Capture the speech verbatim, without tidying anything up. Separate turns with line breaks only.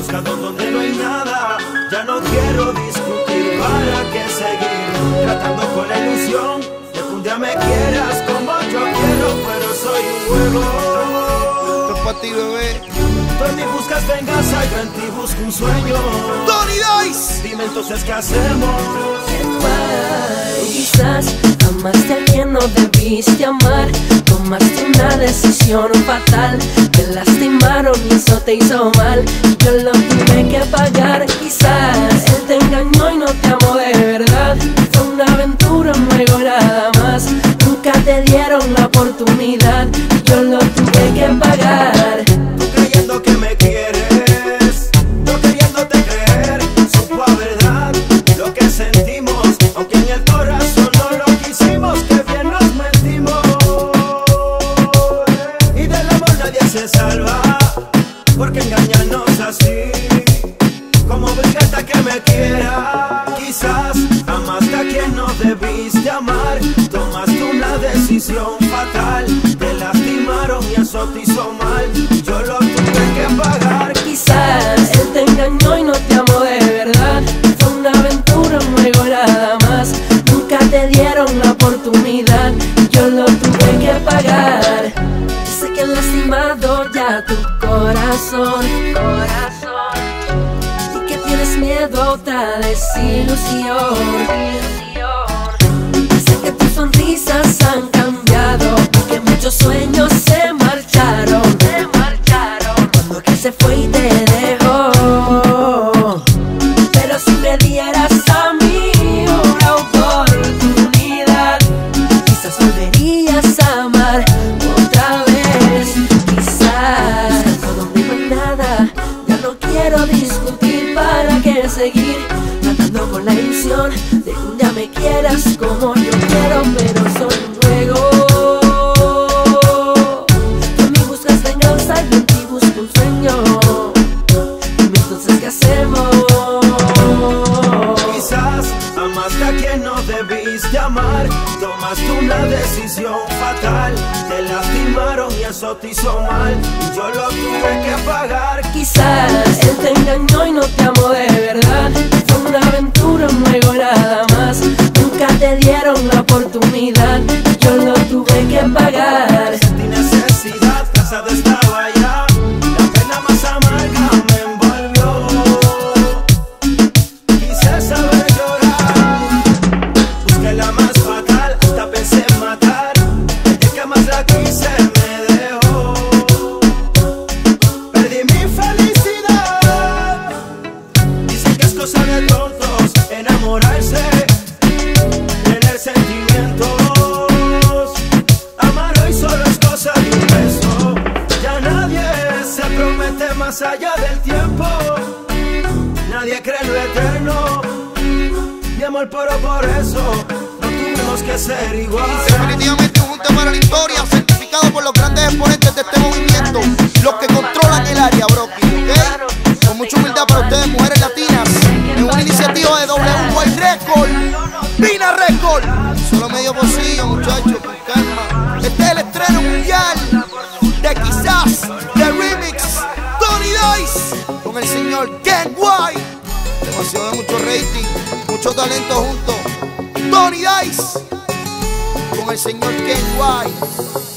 buscando donde no hay nada. Ya no quiero discutir, para qué seguir tratando con la ilusión de que un día me quieras como yo quiero, pero soy un juego.
Esto es para ti, bebé.
Tú en mí buscas venganza, yo en ti busco un sueño.
Tony Dice.
Dime entonces qué hacemos.
Quizás amaste a quien no debiste amar. Tomaste una decisión fatal. Te lastimaron y eso te hizo mal. Yo lo tuve que pagar. Quizás él te engañó y no te amó de verdad. Fue una aventura, un juego nada más. Nunca te dieron la oportunidad. Yo lo tuve que pagar.
Tú creyendo que me quieres, yo queriéndote creer. Supo a verdad lo que sentimos, aunque en el corazón no lo quisimos. Que bien nos mentimos. Y del amor nadie se salva, porque engañarnos así, como obligarte a que me quiera. Quizás amaste a quien no debiste amar. Tomaste una decisión fatal. Te lastimaron y eso te hizo mal. Yo lo tuve que pagar.
Quizás él te engañó y no te amó de verdad. Fue una aventura, un juego nada más. Nunca te dieron la oportunidad. Yo lo tuve que pagar. Yo sé que han lastimado ya tu corazón, corazón, y que tienes miedo a otra desilusión. Sé que tus sonrisas han cambiado, que muchos sueños se marcharon, se marcharon cuando que se fue y te dejó. Pero si me dieras a mí una oportunidad, quizás volverías a amar otra vez. Quizás buscando donde no hay nada. Ya no quiero discutir, para qué seguir tratando con la ilusión de que un día me quieras como yo quiero, pero soy un juego. Tú en mí buscas venganza, yo en ti busco un sueño. Dime entonces qué hacemos.
Quizás amaste a quien no debiste amar. Tomaste una decisión fatal. Te lastimaron y eso te hizo mal. Y yo lo tuve que pagar.
Quizás él te engañó y no te amó de verdad. Fue una aventura, un juego nada más. Nunca te dieron la oportunidad. Yo lo tuve que pagar.
Sentí necesidad, cansado estaba ya. La pena más amarga me envolvió. Quise saber llorar. Busqué la más fatal, hasta pensé en matar. El día que más la quise me dejó. Perdí mi felicidad. Dicen que es cosa de tontos enamorarse, tener sentimientos. Amar hoy solo es cosa de un beso. Ya nadie se promete más allá del tiempo. Nadie cree en lo eterno. Mi amor, pero por eso no tuvimos que ser iguales.
Definitivamente un junte para la historia, certificado por los grandes exponentes de este movimiento, los que controlan el área, Brocky, ¿ok? Con mucha humildad para ustedes, mujeres latinas, en una iniciativa de W Y Record, Vina Record. Solo medio pocillo, muchachos, con calma. Este es el estreno mundial de Quizás, de Remix, Tony Dice, con el señor Ken White. Demasiado de mucho rating, mucho talento juntos. Tony Dice con el señor Ken White.